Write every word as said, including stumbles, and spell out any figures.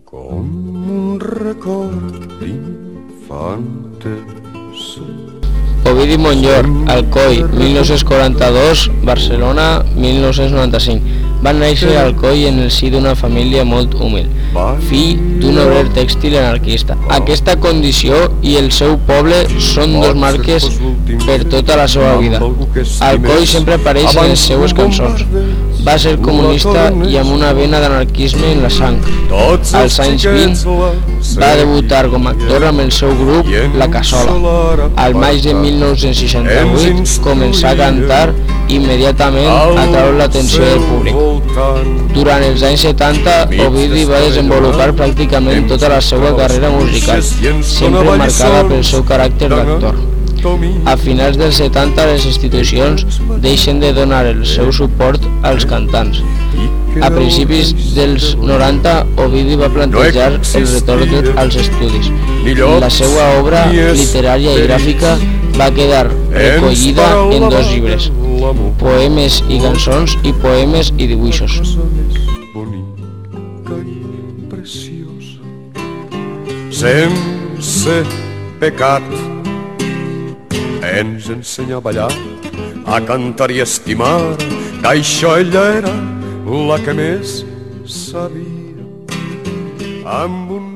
com un record d'infantes. Ovidi Montllor, Alcoi, mil nou-cents quaranta-dos, Barcelona, mil nou-cents noranta-cinc. Va néixer a Alcoi en el si d'una família molt humil, fill d'un obrer tèxtil anarquista. Aquesta condició i el seu poble són dos marques per tota la seva vida. Alcoi sempre apareix en les seues cançons. Va ser comunista i amb una vena d'anarquisme en la sang. Als anys vint va debutar com a actor amb el seu grup La Cassola. Al maig de mil nou-cents seixanta-vuit començà a cantar i immediatament atraure l'atenció del públic. Durant els anys setanta, Ovidi va desenvolupar pràcticament tota la seva carrera musical, sempre marcada pel seu caràcter d'actor. A finals dels setanta, les institucions deixen de donar el seu suport als cantants. A principis dels noranta, Ovidi va plantejar el retorn als estudis. La seva obra literària i gràfica va quedar recollida en dos llibres, Poemes i cançons i Poemes i dibuixos. Sense pecat ens ensenya a ballar, a cantar i estimar, que això ella era la que més sabia. Amb un